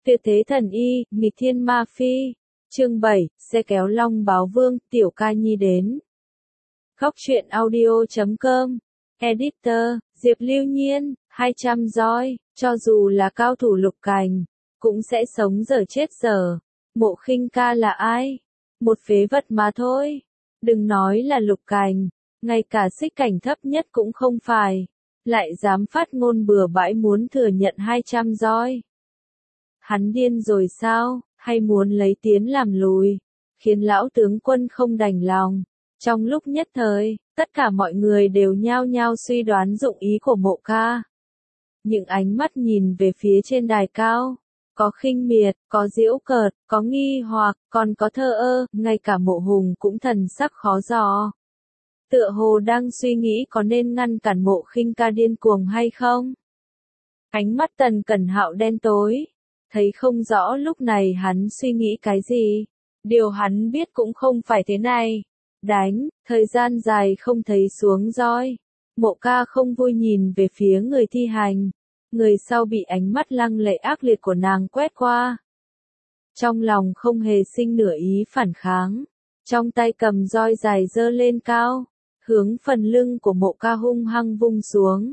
Tuyệt thế thần y, nghịch thiên ma phi. Chương 7, xe kéo Long Báo Vương, Tiểu Ca Nhi đến. Góc truyện audio.com. Editor, Diệp Lưu Nhiên, 200 roi, cho dù là cao thủ lục cảnh, cũng sẽ sống dở chết dở. Mộ Khinh Ca là ai? Một phế vật mà thôi. Đừng nói là lục cảnh, ngay cả xích cảnh thấp nhất cũng không phải. Lại dám phát ngôn bừa bãi muốn thừa nhận 200 roi. Hắn điên rồi sao, hay muốn lấy tiến làm lùi, khiến lão tướng quân không đành lòng. Trong lúc nhất thời, tất cả mọi người đều nhao nhao suy đoán dụng ý của Mộ Ca. Những ánh mắt nhìn về phía trên đài cao, có khinh miệt, có giễu cợt, có nghi hoặc, còn có thờ ơ, ngay cả Mộ Hùng cũng thần sắc khó dò. Tựa hồ đang suy nghĩ có nên ngăn cản Mộ Khinh Ca điên cuồng hay không. Ánh mắt Tần Cẩn Hạo đen tối, thấy không rõ lúc này hắn suy nghĩ cái gì. Điều hắn biết cũng không phải thế này. Đánh, thời gian dài không thấy xuống roi. Mộ Ca không vui nhìn về phía người thi hành. Người sau bị ánh mắt lăng lệ ác liệt của nàng quét qua. Trong lòng không hề sinh nửa ý phản kháng. Trong tay cầm roi dài giơ lên cao, hướng phần lưng của Mộ Ca hung hăng vung xuống.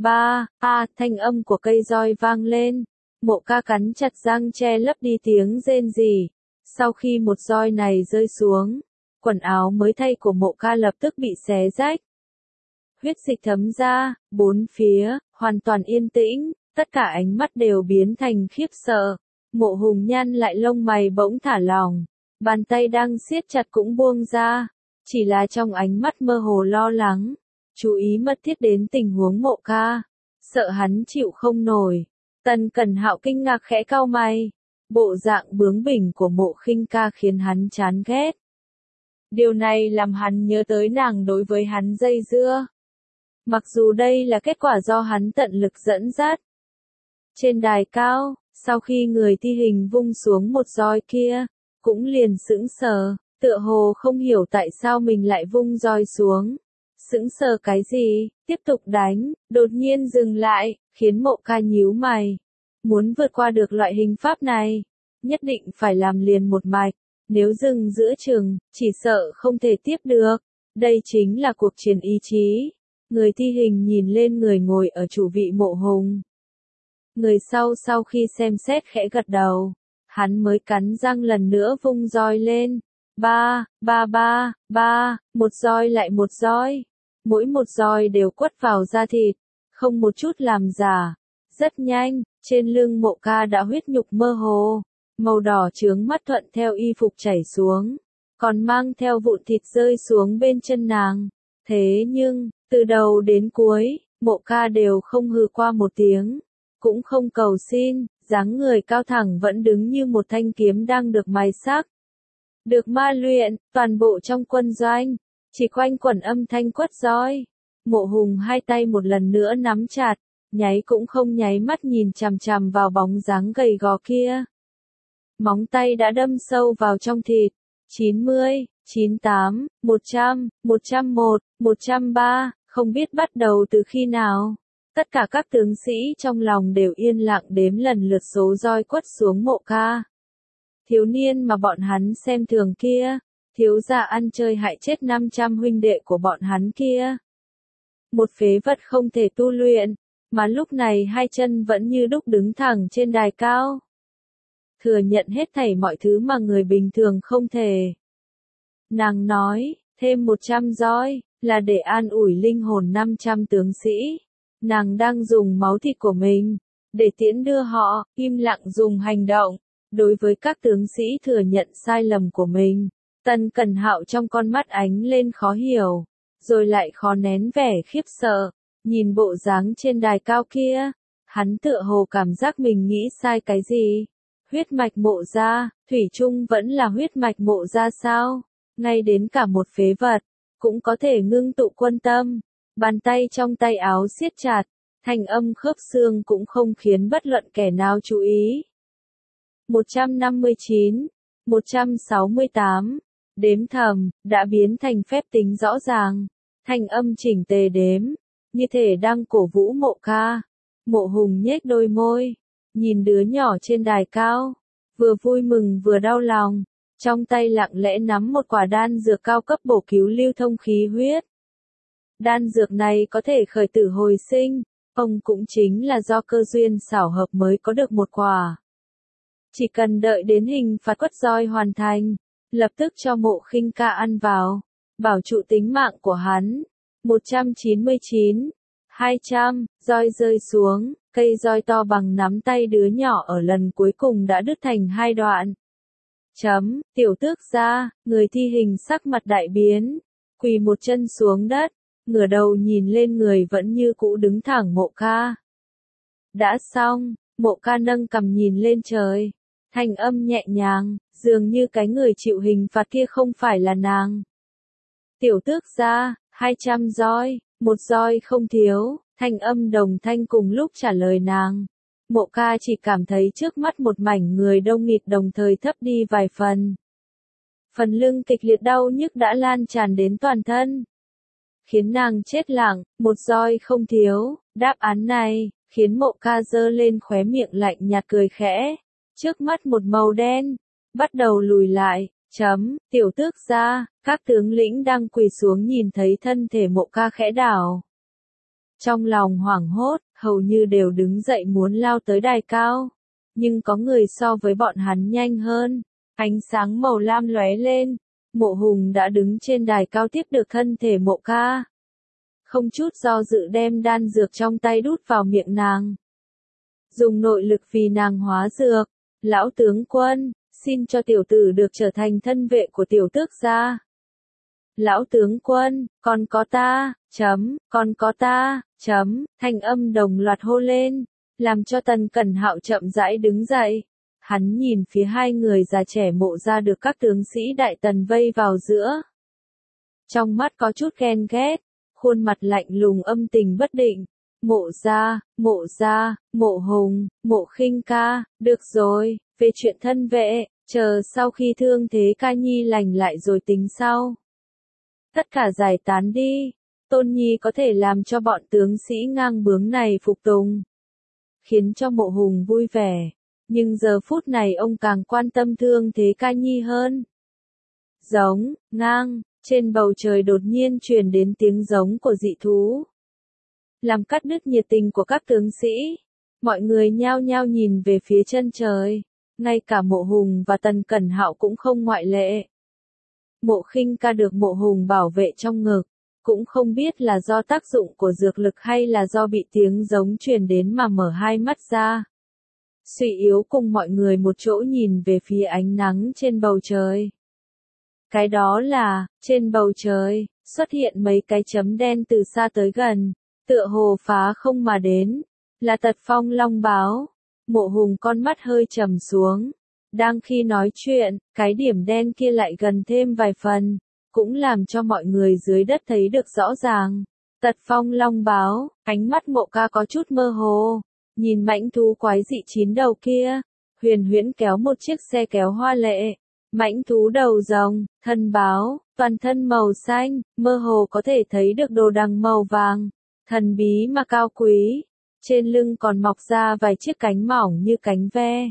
Thanh âm của cây roi vang lên. Mộ Ca cắn chặt răng che lấp đi tiếng rên rỉ. Sau khi một roi này rơi xuống, quần áo mới thay của Mộ Ca lập tức bị xé rách. Huyết dịch thấm ra, bốn phía, hoàn toàn yên tĩnh, tất cả ánh mắt đều biến thành khiếp sợ. Mộ Hùng nhăn lại lông mày bỗng thả lỏng, bàn tay đang siết chặt cũng buông ra, chỉ là trong ánh mắt mơ hồ lo lắng, chú ý mật thiết đến tình huống Mộ Ca, sợ hắn chịu không nổi. Tần Cẩn Hạo kinh ngạc khẽ cau mày, bộ dạng bướng bỉnh của Mộ Khinh Ca khiến hắn chán ghét. Điều này làm hắn nhớ tới nàng đối với hắn dây dưa. Mặc dù đây là kết quả do hắn tận lực dẫn dắt. Trên đài cao, sau khi người thi hình vung xuống một roi kia, cũng liền sững sờ, tựa hồ không hiểu tại sao mình lại vung roi xuống. Sững sờ cái gì, tiếp tục đánh, đột nhiên dừng lại, khiến Mộ Ca nhíu mày. Muốn vượt qua được loại hình pháp này, nhất định phải làm liền một mạch, nếu dừng giữa chừng, chỉ sợ không thể tiếp được. Đây chính là cuộc chiến ý chí. Người thi hình nhìn lên người ngồi ở chủ vị Mộ Hùng. Người sau khi xem xét khẽ gật đầu, hắn mới cắn răng lần nữa vung roi lên. Một roi lại một roi. Mỗi một roi đều quất vào da thịt, không một chút làm giả. Rất nhanh, trên lưng Mộ Ca đã huyết nhục mơ hồ, màu đỏ chướng mắt thuận theo y phục chảy xuống, còn mang theo vụn thịt rơi xuống bên chân nàng. Thế nhưng, từ đầu đến cuối, Mộ Ca đều không hừ qua một tiếng, cũng không cầu xin, dáng người cao thẳng vẫn đứng như một thanh kiếm đang được mài sắc. Được ma luyện, toàn bộ trong quân doanh, chỉ quanh quẩn âm thanh quất roi. Mộ Hùng hai tay một lần nữa nắm chặt, nháy cũng không nháy mắt nhìn chằm chằm vào bóng dáng gầy gò kia. Móng tay đã đâm sâu vào trong thịt. 90, 98, 100, 101, 103, không biết bắt đầu từ khi nào. Tất cả các tướng sĩ trong lòng đều yên lặng đếm lần lượt số roi quất xuống Mộ Ca. Thiếu niên mà bọn hắn xem thường kia, thiếu gia ăn chơi hại chết 500 huynh đệ của bọn hắn kia. Một phế vật không thể tu luyện, mà lúc này hai chân vẫn như đúc đứng thẳng trên đài cao. Thừa nhận hết thảy mọi thứ mà người bình thường không thể. Nàng nói, thêm 100 roi, là để an ủi linh hồn 500 tướng sĩ. Nàng đang dùng máu thịt của mình, để tiễn đưa họ, im lặng dùng hành động. Đối với các tướng sĩ thừa nhận sai lầm của mình, Tần Cẩn Hạo trong con mắt ánh lên khó hiểu, rồi lại khó nén vẻ khiếp sợ. Nhìn bộ dáng trên đài cao kia, hắn tựa hồ cảm giác mình nghĩ sai cái gì. Huyết mạch Mộ gia, thủy chung vẫn là huyết mạch Mộ gia sao? Ngay đến cả một phế vật, cũng có thể ngưng tụ quân tâm. Bàn tay trong tay áo siết chặt, thanh âm khớp xương cũng không khiến bất luận kẻ nào chú ý. 159, 168, đếm thầm, đã biến thành phép tính rõ ràng. Thanh âm chỉnh tề đếm, như thể đang cổ vũ Mộ Ca. Mộ Hùng nhếch đôi môi, nhìn đứa nhỏ trên đài cao, vừa vui mừng vừa đau lòng, trong tay lặng lẽ nắm một quả đan dược cao cấp bổ cứu lưu thông khí huyết. Đan dược này có thể khởi tử hồi sinh, ông cũng chính là do cơ duyên xảo hợp mới có được một quả. Chỉ cần đợi đến hình phạt quất roi hoàn thành, lập tức cho Mộ Khinh Ca ăn vào, bảo trụ tính mạng của hắn. 199, 200, roi rơi xuống, cây roi to bằng nắm tay đứa nhỏ ở lần cuối cùng đã đứt thành hai đoạn. Tiểu tước gia, người thi hình sắc mặt đại biến, quỳ một chân xuống đất, ngửa đầu nhìn lên người vẫn như cũ đứng thẳng Mộ Ca. Đã xong, Mộ Ca nâng cằm nhìn lên trời, thanh âm nhẹ nhàng, dường như cái người chịu hình phạt kia không phải là nàng. Tiểu tước gia, 200 roi, một roi không thiếu, thanh âm đồng thanh cùng lúc trả lời nàng. Mộ Ca chỉ cảm thấy trước mắt một mảnh người đông nghịt đồng thời thấp đi vài phần. Phần lưng kịch liệt đau nhức đã lan tràn đến toàn thân, khiến nàng chết lặng, một roi không thiếu. Đáp án này khiến Mộ Ca giơ lên khóe miệng lạnh nhạt cười khẽ. Trước mắt một màu đen, bắt đầu lùi lại. Tiểu tước gia, các tướng lĩnh đang quỳ xuống nhìn thấy thân thể Mộ Ca khẽ đảo. Trong lòng hoảng hốt, hầu như đều đứng dậy muốn lao tới đài cao. Nhưng có người so với bọn hắn nhanh hơn. Ánh sáng màu lam lóe lên. Mộ Hùng đã đứng trên đài cao tiếp được thân thể Mộ Ca. Không chút do dự đem đan dược trong tay đút vào miệng nàng. Dùng nội lực vì nàng hóa dược. Lão tướng quân, xin cho tiểu tử được trở thành thân vệ của tiểu tước gia. Lão tướng quân, còn có ta, còn có ta, thanh âm đồng loạt hô lên, làm cho Tần Cẩn Hạo chậm rãi đứng dậy. Hắn nhìn phía hai người già trẻ Mộ gia được các tướng sĩ Đại Tần vây vào giữa. Trong mắt có chút ghen ghét, khuôn mặt lạnh lùng âm tình bất định. Mộ gia, Mộ Hùng, Mộ Khinh Ca, được rồi, về chuyện thân vệ, chờ sau khi thương thế Ca Nhi lành lại rồi tính sau. Tất cả giải tán đi, Tôn Nhi có thể làm cho bọn tướng sĩ ngang bướng này phục tùng. Khiến cho Mộ Hùng vui vẻ, nhưng giờ phút này ông càng quan tâm thương thế Ca Nhi hơn. Giống, ngang, trên bầu trời đột nhiên truyền đến tiếng giống của dị thú. Làm cắt đứt nhiệt tình của các tướng sĩ. Mọi người nhao nhao nhìn về phía chân trời. Ngay cả Mộ Hùng và Tần Cẩn Hạo cũng không ngoại lệ. Mộ Khinh Ca được Mộ Hùng bảo vệ trong ngực. Cũng không biết là do tác dụng của dược lực hay là do bị tiếng giống truyền đến mà mở hai mắt ra. Suy yếu cùng mọi người một chỗ nhìn về phía ánh nắng trên bầu trời. Cái đó là, trên bầu trời, xuất hiện mấy cái chấm đen từ xa tới gần. Tựa hồ phá không mà đến, là Tật Phong Long Báo. Mộ Hùng con mắt hơi trầm xuống. Đang khi nói chuyện, cái điểm đen kia lại gần thêm vài phần, cũng làm cho mọi người dưới đất thấy được rõ ràng. Tật Phong Long Báo, ánh mắt Mộ Ca có chút mơ hồ, nhìn mãnh thú quái dị 9 đầu kia, huyền huyễn kéo một chiếc xe kéo hoa lệ. Mãnh thú đầu rồng, thân báo, toàn thân màu xanh, mơ hồ có thể thấy được đồ đằng màu vàng. Thần bí mà cao quý, trên lưng còn mọc ra vài chiếc cánh mỏng như cánh ve.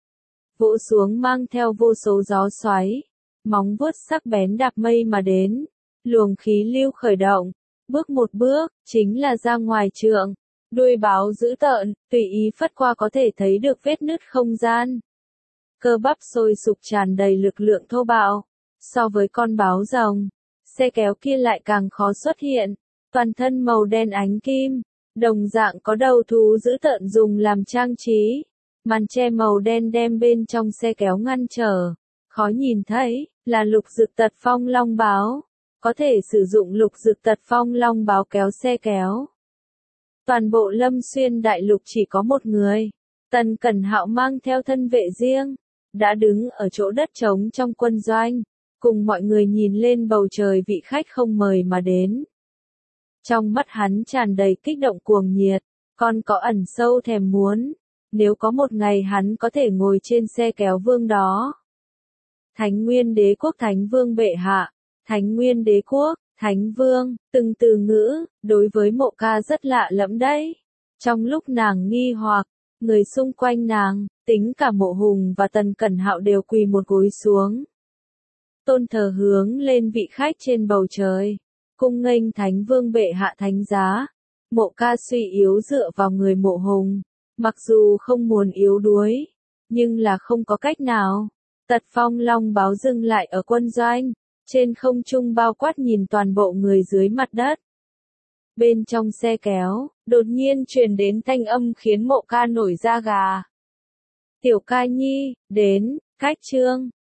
Vỗ xuống mang theo vô số gió xoáy, móng vuốt sắc bén đạp mây mà đến, luồng khí lưu khởi động, bước một bước, chính là ra ngoài trượng, đuôi báo dữ tợn, tùy ý phất qua có thể thấy được vết nứt không gian. Cơ bắp sôi sục tràn đầy lực lượng thô bạo, so với con báo rồng, xe kéo kia lại càng khó xuất hiện. Toàn thân màu đen ánh kim, đồng dạng có đầu thú dữ tợn dùng làm trang trí. Màn che màu đen đem bên trong xe kéo ngăn trở. Khó nhìn thấy, là lục dực Tật Phong Long Báo. Có thể sử dụng lục dực Tật Phong Long Báo kéo xe kéo. Toàn bộ Lâm Xuyên Đại Lục chỉ có một người. Tần Cẩn Hạo mang theo thân vệ riêng. Đã đứng ở chỗ đất trống trong quân doanh. Cùng mọi người nhìn lên bầu trời vị khách không mời mà đến. Trong mắt hắn tràn đầy kích động cuồng nhiệt, còn có ẩn sâu thèm muốn. Nếu có một ngày hắn có thể ngồi trên xe kéo vương đó. Thánh Nguyên Đế Quốc Thánh Vương bệ hạ, Thánh Nguyên Đế Quốc, Thánh Vương, từng từ ngữ, đối với Mộ Ca rất lạ lẫm đấy. Trong lúc nàng nghi hoặc, Người xung quanh nàng, tính cả Mộ Hùng và Tần Cẩn Hạo đều quỳ một gối xuống. Tôn thờ hướng lên vị khách trên bầu trời. Cung nghênh Thánh Vương bệ hạ thánh giá. Mộ ca suy yếu dựa vào người Mộ Hùng. Mặc dù không muốn yếu đuối, nhưng là không có cách nào. Tật phong long báo dừng lại ở quân doanh. Trên không trung bao quát nhìn toàn bộ người dưới mặt đất. Bên trong xe kéo, đột nhiên truyền đến thanh âm khiến Mộ ca nổi da gà. Tiểu ca nhi, đến, khách trương.